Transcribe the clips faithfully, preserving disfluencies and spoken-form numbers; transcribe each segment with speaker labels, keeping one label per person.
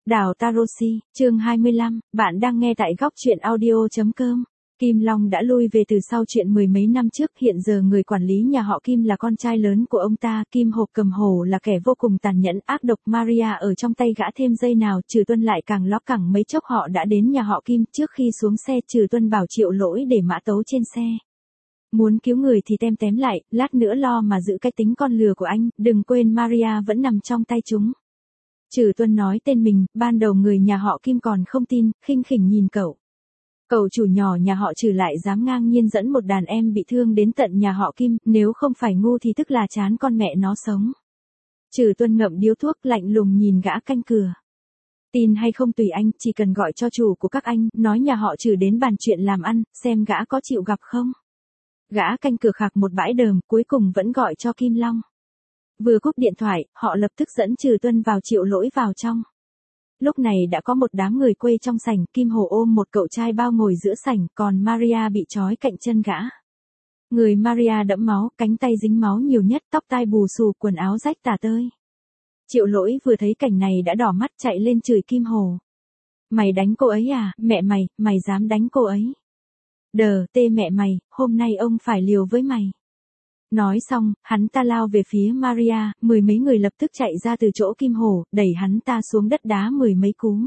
Speaker 1: Đào Tarosi, chương hai mươi lăm, bạn đang nghe tại góc truyện audio.com. Kim Long đã lui về từ sau chuyện mười mấy năm trước, hiện giờ người quản lý nhà họ Kim là con trai lớn của ông ta. Kim Hộp Cầm Hổ là kẻ vô cùng tàn nhẫn ác độc, Maria ở trong tay gã thêm giây nào, Trừ Tuân lại càng ló cẳng. Mấy chốc họ đã đến nhà họ Kim. Trước khi xuống xe, Trừ Tuân bảo Triệu Lỗi để mã tấu trên xe. Muốn cứu người thì tem tém lại, lát nữa lo mà giữ cái tính con lừa của anh, đừng quên Maria vẫn nằm trong tay chúng. Trừ Tuân nói tên mình, ban đầu người nhà họ Kim còn không tin, khinh khỉnh nhìn cậu. Cậu chủ nhỏ nhà họ Trừ lại dám ngang nhiên dẫn một đàn em bị thương đến tận nhà họ Kim, nếu không phải ngu thì tức là chán con mẹ nó sống. Trừ Tuân ngậm điếu thuốc lạnh lùng nhìn gã canh cửa. Tin hay không tùy anh, chỉ cần gọi cho chủ của các anh, nói nhà họ Trừ đến bàn chuyện làm ăn, xem gã có chịu gặp không. Gã canh cửa khạc một bãi đờm, cuối cùng vẫn gọi cho Kim Long. Vừa cúp điện thoại, họ lập tức dẫn Trừ Tuân vào Triệu Lỗi vào trong. Lúc này đã có một đám người quây trong sảnh, Kim Hồ ôm một cậu trai bao ngồi giữa sảnh, còn Maria bị trói cạnh chân gã. Người Maria đẫm máu, cánh tay dính máu nhiều nhất, tóc tai bù xù, quần áo rách tả tơi. Triệu Lỗi vừa thấy cảnh này đã đỏ mắt chạy lên chửi Kim Hồ. Mày đánh cô ấy à, mẹ mày, mày dám đánh cô ấy. Đờ, tê mẹ mày, hôm nay ông phải liều với mày. Nói xong, hắn ta lao về phía Maria, mười mấy người lập tức chạy ra từ chỗ Kim Hổ, đẩy hắn ta xuống đất đá mười mấy cú.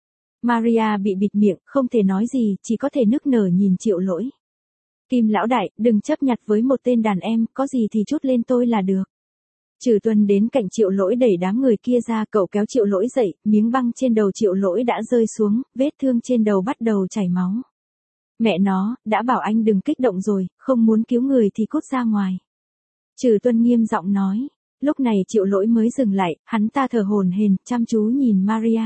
Speaker 1: Maria bị bịt miệng, không thể nói gì, chỉ có thể nức nở nhìn Triệu Lỗi. Kim lão đại, đừng chấp nhặt với một tên đàn em, có gì thì trút lên tôi là được. Trừ Tuân đến cạnh Triệu Lỗi đẩy đám người kia ra, cậu kéo Triệu Lỗi dậy, miếng băng trên đầu Triệu Lỗi đã rơi xuống, vết thương trên đầu bắt đầu chảy máu. Mẹ nó, đã bảo anh đừng kích động rồi, không muốn cứu người thì cút ra ngoài. Trừ Tuân nghiêm giọng nói. Lúc này Triệu Lỗi mới dừng lại, hắn ta thở hổn hển, chăm chú nhìn Maria.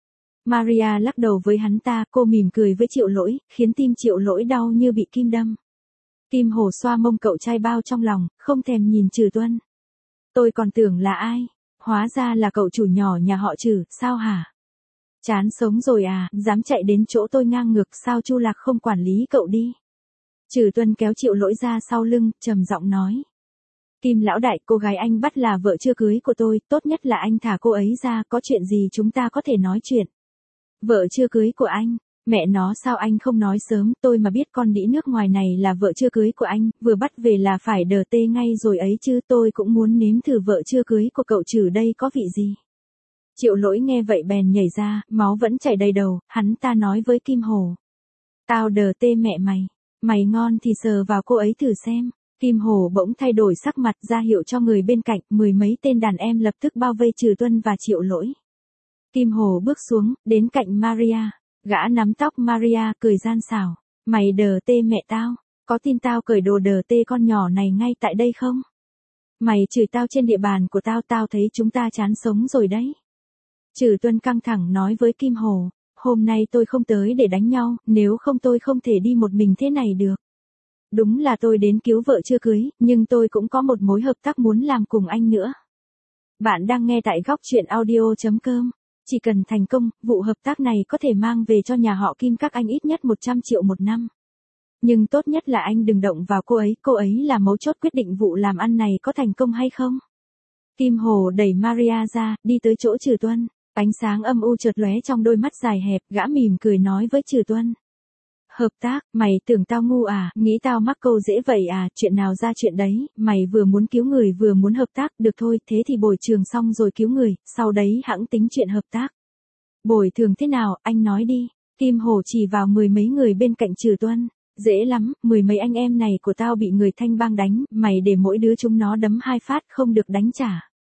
Speaker 1: Maria lắc đầu với hắn ta, cô mỉm cười với Triệu Lỗi, khiến tim Triệu Lỗi đau như bị kim đâm. Kim Hồ xoa mông cậu trai bao trong lòng, không thèm nhìn Trừ Tuân. Tôi còn tưởng là ai, hóa ra là cậu chủ nhỏ nhà họ Trừ, sao hả? Chán sống rồi à, dám chạy đến chỗ tôi ngang ngược, sao Chu Lạc không quản lý cậu đi? Trừ Tuân kéo Triệu Lỗi ra sau lưng, trầm giọng nói. Kim lão đại, cô gái anh bắt là vợ chưa cưới của tôi, tốt nhất là anh thả cô ấy ra, có chuyện gì chúng ta có thể nói chuyện. Vợ chưa cưới của anh, mẹ nó sao anh không nói sớm, tôi mà biết con đĩ nước ngoài này là vợ chưa cưới của anh, vừa bắt về là phải đờ tê ngay rồi ấy chứ, tôi cũng muốn nếm thử vợ chưa cưới của cậu Trừ đây có vị gì. Triệu Lỗi nghe vậy bèn nhảy ra, máu vẫn chảy đầy đầu, hắn ta nói với Kim Hồ. Tao đờ tê mẹ mày, mày ngon thì sờ vào cô ấy thử xem. Kim Hồ bỗng thay đổi sắc mặt ra hiệu cho người bên cạnh, mười mấy tên đàn em lập tức bao vây Trừ Tuân và Triệu Lỗi. Kim Hồ bước xuống, đến cạnh Maria, gã nắm tóc Maria, cười gian xảo. Mày đờ tê mẹ tao, có tin tao cởi đồ đờ tê con nhỏ này ngay tại đây không? Mày chửi tao trên địa bàn của tao, tao thấy chúng ta chán sống rồi đấy. Trừ Tuân căng thẳng nói với Kim Hồ, hôm nay tôi không tới để đánh nhau, nếu không tôi không thể đi một mình thế này được. Đúng là tôi đến cứu vợ chưa cưới, nhưng tôi cũng có một mối hợp tác muốn làm cùng anh nữa. Bạn đang nghe tại góc truyện audio.com. Chỉ cần thành công, vụ hợp tác này có thể mang về cho nhà họ Kim các anh ít nhất một trăm triệu một năm. Nhưng tốt nhất là anh đừng động vào cô ấy, cô ấy là mấu chốt quyết định vụ làm ăn này có thành công hay không. Kim Hồ đẩy Maria ra, đi tới chỗ Trừ Tuân. Ánh sáng âm u chợt lóe trong đôi mắt dài hẹp, gã mỉm cười nói với Trừ Tuân. Hợp tác, mày tưởng tao ngu à, nghĩ tao mắc câu dễ vậy à, chuyện nào ra chuyện đấy, mày vừa muốn cứu người vừa muốn hợp tác, được thôi, thế thì bồi thường xong rồi cứu người, sau đấy hẵng tính chuyện hợp tác. Bồi thường thế nào, anh nói đi. Kim Hồ chỉ vào mười mấy người bên cạnh Trừ Tuân. Dễ lắm, mười mấy anh em này của tao bị người Thanh Bang đánh, mày để mỗi đứa chúng nó đấm hai phát không được đánh trả.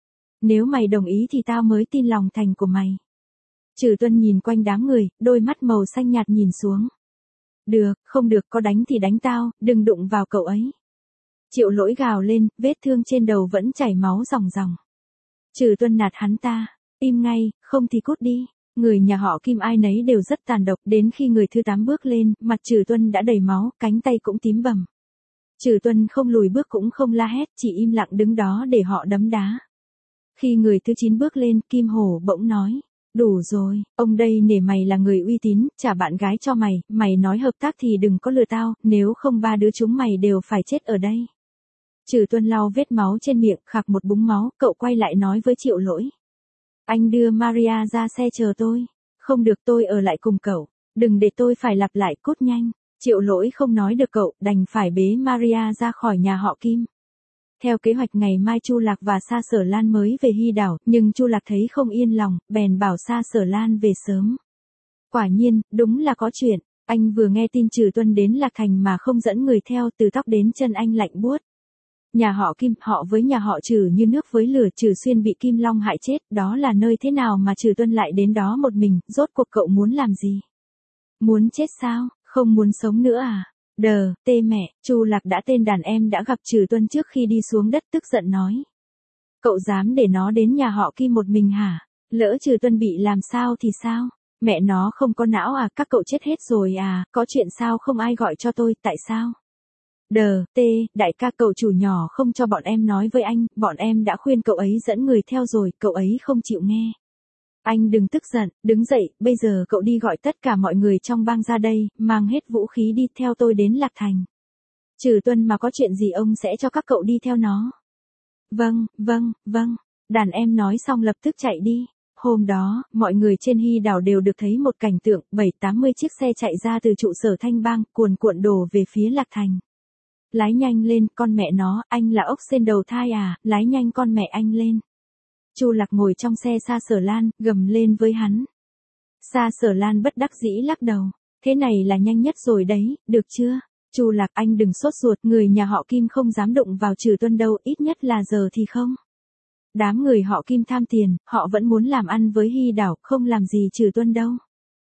Speaker 1: Nếu mày đồng ý thì tao mới tin lòng thành của mày. Trừ Tuân nhìn quanh đám người, đôi mắt màu xanh nhạt nhìn xuống. Được, không được, có đánh thì đánh tao, đừng đụng vào cậu ấy. Triệu Lỗi gào lên, vết thương trên đầu vẫn chảy máu ròng ròng. Trừ Tuân nạt hắn ta, im ngay, không thì cút đi. Người nhà họ Kim ai nấy đều rất tàn độc, đến khi người thứ tám bước lên, mặt Trừ Tuân đã đầy máu, cánh tay cũng tím bầm. Trừ Tuân không lùi bước cũng không la hét, chỉ im lặng đứng đó để họ đấm đá. Khi người thứ chín bước lên, Kim Hồ bỗng nói. Đủ rồi, ông đây nể mày là người uy tín, trả bạn gái cho mày, mày nói hợp tác thì đừng có lừa tao, nếu không ba đứa chúng mày đều phải chết ở đây. Trừ Tuân lau vết máu trên miệng, khạc một búng máu, cậu quay lại nói với Triệu Lỗi. Anh đưa Maria ra xe chờ tôi. Không được, tôi ở lại cùng cậu. Đừng để tôi phải lặp lại, cút nhanh. Triệu Lỗi không nói được cậu, đành phải bế Maria ra khỏi nhà họ Kim. Theo kế hoạch ngày mai Chu Lạc và Sa Sở Lan mới về Hy đảo, nhưng Chu Lạc thấy không yên lòng, bèn bảo Sa Sở Lan về sớm. Quả nhiên, đúng là có chuyện. Anh vừa nghe tin Trừ Tuân đến Lạc Thành mà không dẫn người theo, từ tóc đến chân anh lạnh buốt. Nhà họ Kim, họ với nhà họ Trừ như nước với lửa, Trừ Xuyên bị Kim Long hại chết, đó là nơi thế nào mà Trừ Tuân lại đến đó một mình, rốt cuộc cậu muốn làm gì? Muốn chết sao, không muốn sống nữa à? Đờ, tê mẹ, Chu Lạc đã tên đàn em đã gặp Trừ Tuân trước khi đi xuống đất, tức giận nói. Cậu dám để nó đến nhà họ Kim một mình hả? Lỡ Trừ Tuân bị làm sao thì sao? Mẹ nó không có não à, các cậu chết hết rồi à, có chuyện sao không ai gọi cho tôi, tại sao? Đờ, tê, đại ca cậu chủ nhỏ không cho bọn em nói với anh, bọn em đã khuyên cậu ấy dẫn người theo rồi, cậu ấy không chịu nghe. Anh đừng tức giận, đứng dậy, bây giờ cậu đi gọi tất cả mọi người trong bang ra đây, mang hết vũ khí đi theo tôi đến Lạc Thành. Trừ Tuân mà có chuyện gì ông sẽ cho các cậu đi theo nó. Vâng, vâng, vâng, đàn em nói xong lập tức chạy đi. Hôm đó, mọi người trên Hy đảo đều được thấy một cảnh tượng, bảy tám mươi chiếc xe chạy ra từ trụ sở Thanh Bang, cuồn cuộn đổ về phía Lạc Thành. Lái nhanh lên, con mẹ nó, anh là ốc sên đầu thai à, lái nhanh con mẹ anh lên. Chu Lạc ngồi trong xe Sa Sở Lan, gầm lên với hắn. Sa Sở Lan bất đắc dĩ lắc đầu. Thế này là nhanh nhất rồi đấy, được chưa? Chu Lạc, anh đừng sốt ruột, người nhà họ Kim không dám đụng vào Trừ Tuân đâu, ít nhất là giờ thì không. Đám người họ Kim tham tiền, họ vẫn muốn làm ăn với Hy đảo, không làm gì Trừ Tuân đâu.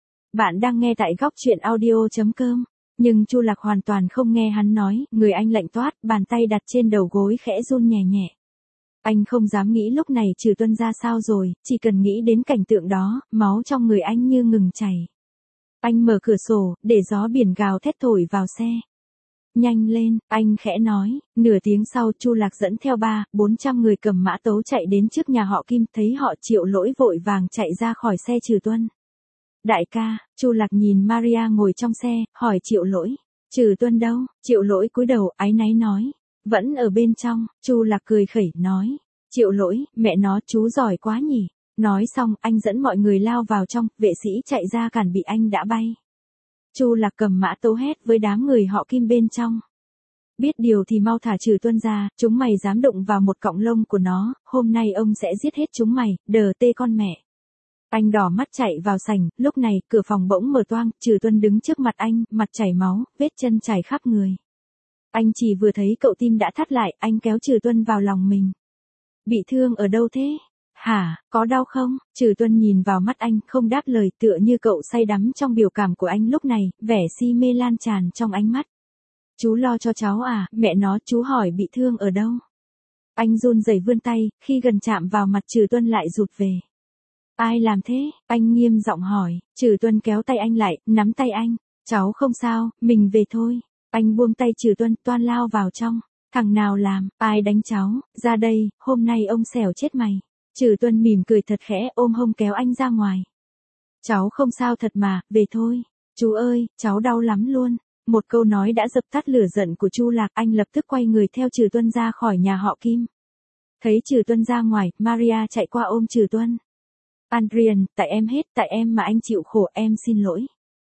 Speaker 1: Bạn đang nghe tại góc truyện audio chấm com. Nhưng Chu Lạc hoàn toàn không nghe hắn nói, người anh lạnh toát, bàn tay đặt trên đầu gối khẽ run nhẹ nhẹ. Anh không dám nghĩ lúc này Trừ Tuân ra sao rồi, chỉ cần nghĩ đến cảnh tượng đó, máu trong người anh như ngừng chảy. Anh mở cửa sổ, để gió biển gào thét thổi vào xe. Nhanh lên, anh khẽ nói, nửa tiếng sau Chu Lạc dẫn theo ba, bốn trăm người cầm mã tấu chạy đến trước nhà họ Kim, thấy họ Triệu Lỗi vội vàng chạy ra khỏi xe Trừ Tuân. Đại ca, Chu Lạc nhìn Maria ngồi trong xe, hỏi Triệu Lỗi, Trừ Tuân đâu? Triệu Lỗi cúi đầu, áy náy nói, vẫn ở bên trong. Chu Lạc cười khẩy, nói, Triệu Lỗi, mẹ nó chú giỏi quá nhỉ. Nói xong, anh dẫn mọi người lao vào trong, vệ sĩ chạy ra cản bị anh đã bay. Chu Lạc cầm mã tấu hét với đám người họ Kim bên trong. Biết điều thì mau thả Trừ Tuân ra, chúng mày dám đụng vào một cọng lông của nó, hôm nay ông sẽ giết hết chúng mày, đờ tê con mẹ. Anh đỏ mắt chạy vào sảnh, lúc này, cửa phòng bỗng mở toang, Trừ Tuân đứng trước mặt anh, mặt chảy máu, vết chân chảy khắp người. Anh chỉ vừa thấy cậu tim đã thắt lại, anh kéo Trừ Tuân vào lòng mình. Bị thương ở đâu thế? Hả, có đau không? Trừ Tuân nhìn vào mắt anh, không đáp lời, tựa như cậu say đắm trong biểu cảm của anh lúc này, vẻ si mê lan tràn trong ánh mắt. Chú lo cho cháu à, mẹ nó, chú hỏi bị thương ở đâu? Anh run rẩy vươn tay, khi gần chạm vào mặt Trừ Tuân lại rụt về. Ai làm thế? Anh nghiêm giọng hỏi. Trừ Tuân kéo tay anh lại, nắm tay anh. Cháu không sao, mình về thôi. Anh buông tay Trừ Tuân, toan lao vào trong. Thằng nào làm, ai đánh cháu, ra đây, hôm nay ông xẻo chết mày. Trừ Tuân mỉm cười thật khẽ, ôm hông kéo anh ra ngoài. Cháu không sao thật mà, về thôi. Chú ơi, cháu đau lắm luôn. Một câu nói đã dập tắt lửa giận của Chu Lạc, anh lập tức quay người theo Trừ Tuân ra khỏi nhà họ Kim. Thấy Trừ Tuân ra ngoài, Maria chạy qua ôm Trừ Tuân. Adrian, tại em hết, tại em mà anh chịu khổ, em xin lỗi.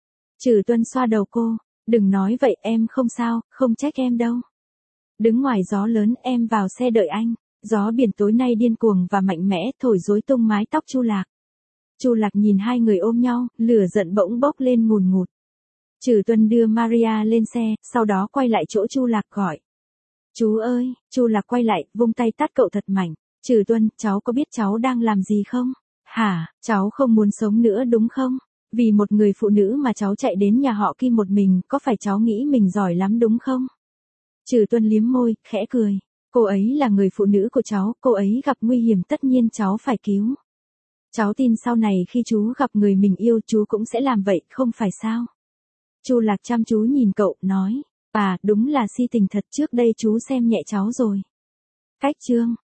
Speaker 1: Trừ Tuân xoa đầu cô, đừng nói vậy, em không sao, không trách em đâu. Đứng ngoài gió lớn, em vào xe đợi anh. Gió biển tối nay điên cuồng và mạnh mẽ, thổi rối tung mái tóc Chu Lạc. Chu Lạc nhìn hai người ôm nhau, lửa giận bỗng bốc lên ngùn ngụt. Trừ Tuân đưa Maria lên xe, sau đó quay lại chỗ Chu Lạc gọi. Chú ơi, Chu Lạc quay lại, vung tay tát cậu thật mạnh. Trừ Tuân, cháu có biết cháu đang làm gì không? Hả, cháu không muốn sống nữa đúng không? Vì một người phụ nữ mà cháu chạy đến nhà họ Kim một mình, có phải cháu nghĩ mình giỏi lắm đúng không? Trừ Tuân liếm môi, khẽ cười. Cô ấy là người phụ nữ của cháu, cô ấy gặp nguy hiểm tất nhiên cháu phải cứu. Cháu tin sau này khi chú gặp người mình yêu chú cũng sẽ làm vậy, không phải sao? Chu Lạc chăm chú nhìn cậu, nói. À, đúng là si tình thật, trước đây chú xem nhẹ cháu rồi. Cách chương.